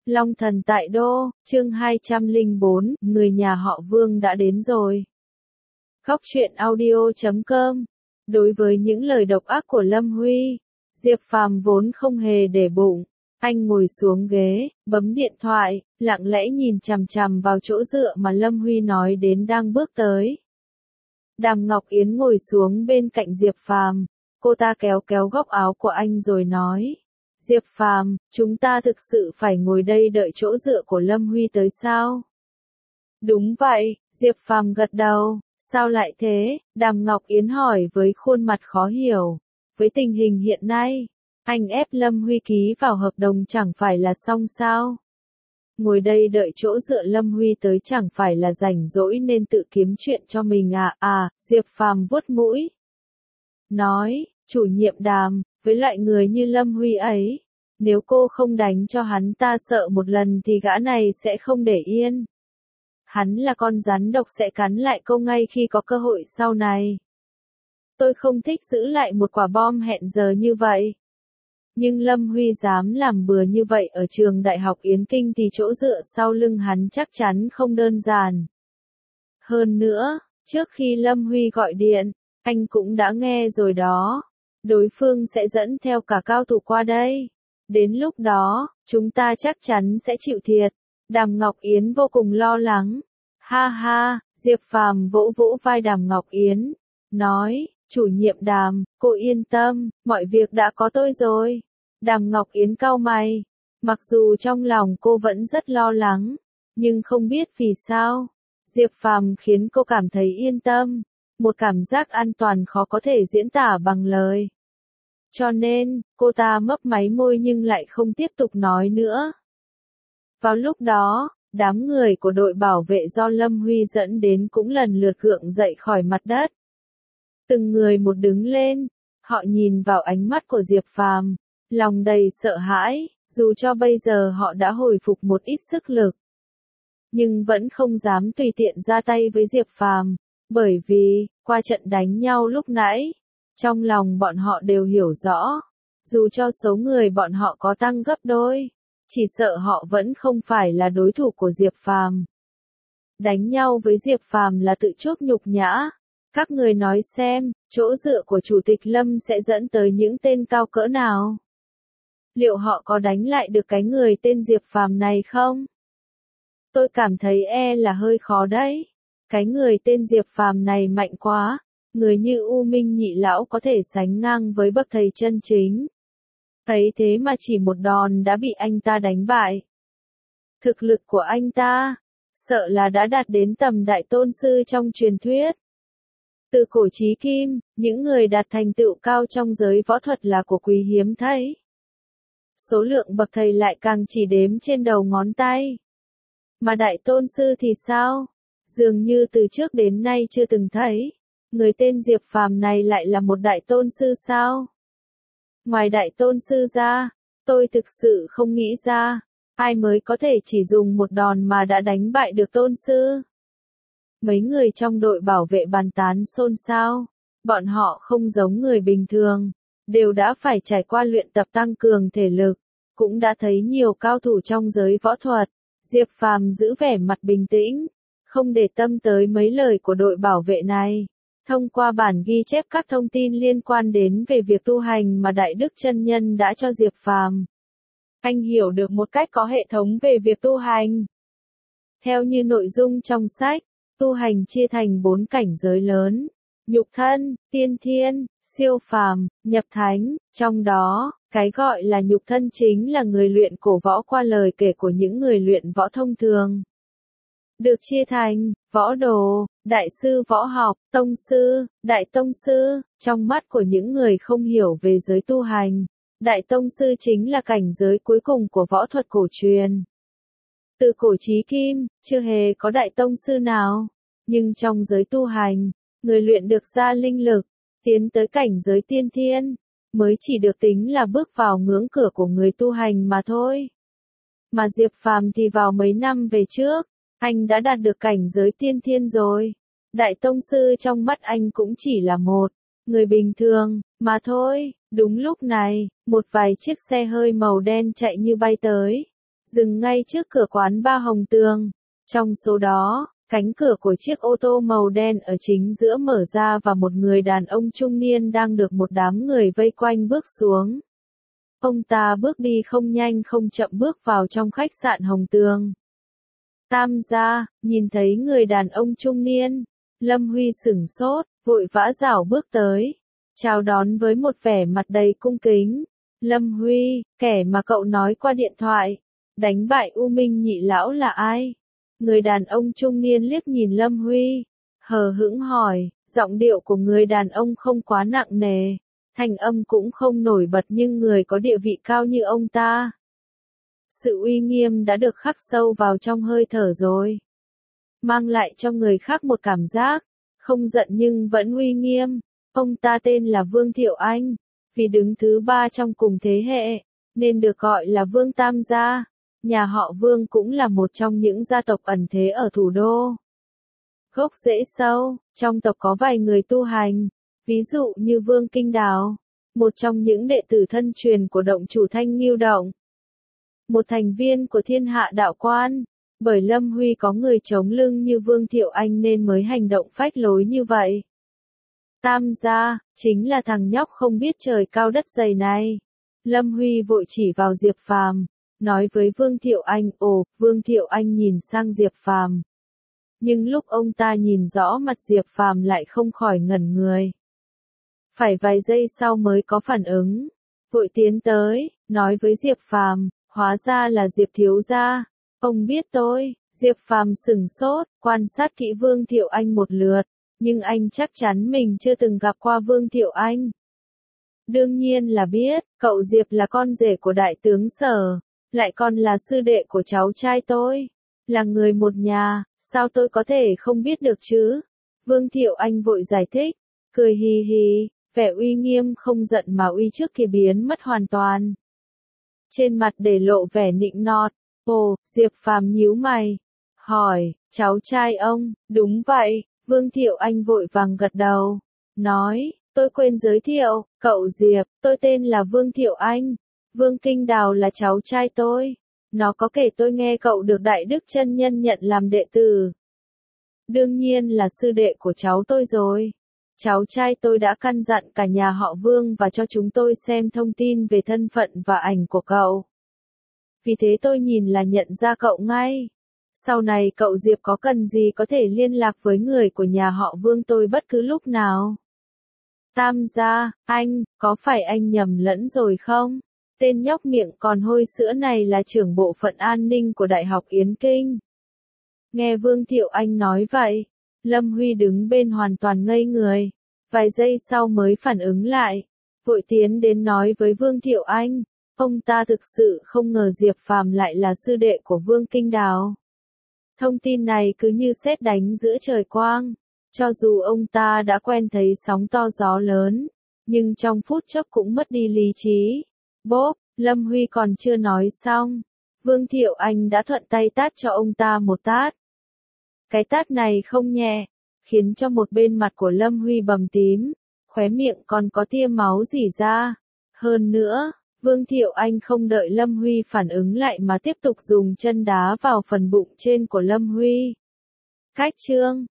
Long Thần tại Đô, chương 204, người nhà họ Vương đã đến rồi. Góc truyện audio.com. Đối với những lời độc ác của Lâm Huy, Diệp Phàm vốn không hề để bụng. Anh ngồi xuống ghế, bấm điện thoại, lặng lẽ nhìn chằm chằm vào chỗ dựa mà Lâm Huy nói đến đang bước tới. Đàm Ngọc Yến ngồi xuống bên cạnh Diệp Phàm, cô ta kéo kéo góc áo của anh rồi nói. Diệp Phàm, chúng ta thực sự phải ngồi đây đợi chỗ dựa của Lâm Huy tới sao? Đúng vậy, Diệp Phàm gật đầu. Sao lại thế? Đàm Ngọc Yến hỏi với khuôn mặt khó hiểu. Với tình hình hiện nay, anh ép Lâm Huy ký vào hợp đồng chẳng phải là xong sao? Ngồi đây đợi chỗ dựa Lâm Huy tới chẳng phải là rảnh rỗi nên tự kiếm chuyện cho mình à? Diệp Phàm vuốt mũi. Nói, chủ nhiệm Đàm, với loại người như Lâm Huy ấy, nếu cô không đánh cho hắn ta sợ một lần thì gã này sẽ không để yên. Hắn là con rắn độc sẽ cắn lại cô ngay khi có cơ hội sau này. Tôi không thích giữ lại một quả bom hẹn giờ như vậy. Nhưng Lâm Huy dám làm bừa như vậy ở trường Đại học Yến Kinh thì chỗ dựa sau lưng hắn chắc chắn không đơn giản. Hơn nữa, trước khi Lâm Huy gọi điện, anh cũng đã nghe rồi đó. Đối phương sẽ dẫn theo cả cao thủ qua đây. Đến lúc đó, chúng ta chắc chắn sẽ chịu thiệt. Đàm Ngọc Yến vô cùng lo lắng. Ha ha, Diệp Phàm vỗ vỗ vai Đàm Ngọc Yến. Nói, chủ nhiệm Đàm, cô yên tâm, mọi việc đã có tôi rồi. Đàm Ngọc Yến cau mày. Mặc dù trong lòng cô vẫn rất lo lắng, nhưng không biết vì sao. Diệp Phàm khiến cô cảm thấy yên tâm. Một cảm giác an toàn khó có thể diễn tả bằng lời. Cho nên, cô ta mấp máy môi nhưng lại không tiếp tục nói nữa. Vào lúc đó, đám người của đội bảo vệ do Lâm Huy dẫn đến cũng lần lượt gượng dậy khỏi mặt đất. Từng người một đứng lên, họ nhìn vào ánh mắt của Diệp Phàm, lòng đầy sợ hãi, dù cho bây giờ họ đã hồi phục một ít sức lực. Nhưng vẫn không dám tùy tiện ra tay với Diệp Phàm, bởi vì, qua trận đánh nhau lúc nãy, trong lòng bọn họ đều hiểu rõ, dù cho số người bọn họ có tăng gấp đôi, chỉ sợ họ vẫn không phải là đối thủ của Diệp Phàm. Đánh nhau với Diệp Phàm là tự chuốc nhục nhã. Các người nói xem, chỗ dựa của Chủ tịch Lâm sẽ dẫn tới những tên cao cỡ nào? Liệu họ có đánh lại được cái người tên Diệp Phàm này không? Tôi cảm thấy là hơi khó đấy. Cái người tên Diệp Phàm này mạnh quá. Người như U Minh Nhị Lão có thể sánh ngang với bậc thầy chân chính. Thấy thế mà chỉ một đòn đã bị anh ta đánh bại. Thực lực của anh ta, sợ là đã đạt đến tầm đại tôn sư trong truyền thuyết. Từ cổ chí kim, những người đạt thành tựu cao trong giới võ thuật là của quý hiếm thấy. Số lượng bậc thầy lại càng chỉ đếm trên đầu ngón tay. Mà đại tôn sư thì sao? Dường như từ trước đến nay chưa từng thấy. Người tên Diệp Phàm này lại là một đại tôn sư sao? Ngoài đại tôn sư ra, tôi thực sự không nghĩ ra, ai mới có thể chỉ dùng một đòn mà đã đánh bại được tôn sư. Mấy người trong đội bảo vệ bàn tán xôn xao, bọn họ không giống người bình thường, đều đã phải trải qua luyện tập tăng cường thể lực, cũng đã thấy nhiều cao thủ trong giới võ thuật. Diệp Phàm giữ vẻ mặt bình tĩnh, không để tâm tới mấy lời của đội bảo vệ này. Thông qua bản ghi chép các thông tin liên quan đến về việc tu hành mà Đại Đức Chân Nhân đã cho Diệp Phàm, anh hiểu được một cách có hệ thống về việc tu hành. Theo như nội dung trong sách, tu hành chia thành 4 cảnh giới lớn: nhục thân, tiên thiên, siêu phàm, nhập thánh. Trong đó, cái gọi là nhục thân chính là người luyện cổ võ qua lời kể của những người luyện võ thông thường. Được chia thành võ đồ, đại sư võ học, tông sư, đại tông sư. Trong mắt của những người không hiểu về giới tu hành, đại tông sư chính là cảnh giới cuối cùng của võ thuật cổ truyền. Từ cổ chí kim, chưa hề có đại tông sư nào. Nhưng trong giới tu hành, người luyện được ra linh lực, tiến tới cảnh giới tiên thiên, mới chỉ được tính là bước vào ngưỡng cửa của người tu hành mà thôi. Mà Diệp Phàm thì vào mấy năm về trước, anh đã đạt được cảnh giới tiên thiên rồi. Đại tông sư trong mắt anh cũng chỉ là một người bình thường mà thôi. Đúng lúc này, một vài chiếc xe hơi màu đen chạy như bay tới. dừng ngay trước cửa quán ba Hồng Tường. Trong số đó, cánh cửa của chiếc ô tô màu đen ở chính giữa mở ra và một người đàn ông trung niên đang được một đám người vây quanh bước xuống. Ông ta bước đi không nhanh không chậm bước vào trong khách sạn Hồng Tường. Tam gia, nhìn thấy người đàn ông trung niên, Lâm Huy sửng sốt, vội vã rảo bước tới, chào đón với một vẻ mặt đầy cung kính. Lâm Huy, kẻ mà cậu nói qua điện thoại, đánh bại U Minh nhị lão là ai? Người đàn ông trung niên liếc nhìn Lâm Huy, hờ hững hỏi, giọng điệu của người đàn ông không quá nặng nề, thanh âm cũng không nổi bật nhưng người có địa vị cao như ông ta. Sự uy nghiêm đã được khắc sâu vào trong hơi thở rồi. Mang lại cho người khác một cảm giác, không giận nhưng vẫn uy nghiêm. Ông ta tên là Vương Thiệu Anh, vì đứng thứ ba trong cùng thế hệ, nên được gọi là Vương Tam gia. Nhà họ Vương cũng là một trong những gia tộc ẩn thế ở thủ đô. Gốc rễ sâu, trong tộc có vài người tu hành, ví dụ như Vương Kinh Đào, một trong những đệ tử thân truyền của động chủ Thanh Ngưu Động. Một thành viên của Thiên Hạ Đạo Quan, bởi Lâm Huy có người chống lưng như Vương Thiệu Anh nên mới hành động phách lối như vậy. Tam gia, chính là thằng nhóc không biết trời cao đất dày này. Lâm Huy vội chỉ vào Diệp Phàm, nói với Vương Thiệu Anh. Ồ, Vương Thiệu Anh nhìn sang Diệp Phàm. Nhưng lúc ông ta nhìn rõ mặt Diệp Phàm lại không khỏi ngẩn người. Phải vài giây sau mới có phản ứng, vội tiến tới, nói với Diệp Phàm, hóa ra là Diệp thiếu gia, ông biết tôi. Diệp Phàm sửng sốt, quan sát kỹ Vương Thiệu Anh một lượt, nhưng anh chắc chắn mình chưa từng gặp qua Vương Thiệu Anh. Đương nhiên là biết, cậu Diệp là con rể của đại tướng Sở, lại còn là sư đệ của cháu trai tôi, là người một nhà, sao tôi có thể không biết được chứ? Vương Thiệu Anh vội giải thích, cười hì hì, vẻ uy nghiêm không giận mà uy trước kia biến mất hoàn toàn. Trên mặt để lộ vẻ nịnh nọt. Ồ, Diệp Phàm nhíu mày, hỏi, cháu trai ông? Đúng vậy, Vương Thiệu Anh vội vàng gật đầu, nói, tôi quên giới thiệu, cậu Diệp, tôi tên là Vương Thiệu Anh, Vương Kinh Đào là cháu trai tôi, nó có kể tôi nghe cậu được Đại Đức Chân Nhân nhận làm đệ tử. Đương nhiên là sư đệ của cháu tôi rồi. Cháu trai tôi đã căn dặn cả nhà họ Vương và cho chúng tôi xem thông tin về thân phận và ảnh của cậu. Vì thế tôi nhìn là nhận ra cậu ngay. Sau này cậu Diệp có cần gì có thể liên lạc với người của nhà họ Vương tôi bất cứ lúc nào. Tam gia, anh, có phải anh nhầm lẫn rồi không? Tên nhóc miệng còn hôi sữa này là trưởng bộ phận an ninh của Đại học Yến Kinh. Nghe Vương Thiệu Anh nói vậy, Lâm Huy đứng bên hoàn toàn ngây người, vài giây sau mới phản ứng lại, vội tiến đến nói với Vương Thiệu Anh, ông ta thực sự không ngờ Diệp Phàm lại là sư đệ của Vương Kinh Đào. Thông tin này cứ như sét đánh giữa trời quang, cho dù ông ta đã quen thấy sóng to gió lớn, nhưng trong phút chốc cũng mất đi lý trí. Bốp, Lâm Huy còn chưa nói xong, Vương Thiệu Anh đã thuận tay tát cho ông ta một tát. Cái tát này không nhẹ, khiến cho một bên mặt của Lâm Huy bầm tím, khóe miệng còn có tia máu rỉ ra. Hơn nữa, Vương Thiệu Anh không đợi Lâm Huy phản ứng lại mà tiếp tục dùng chân đá vào phần bụng trên của Lâm Huy. Cách chương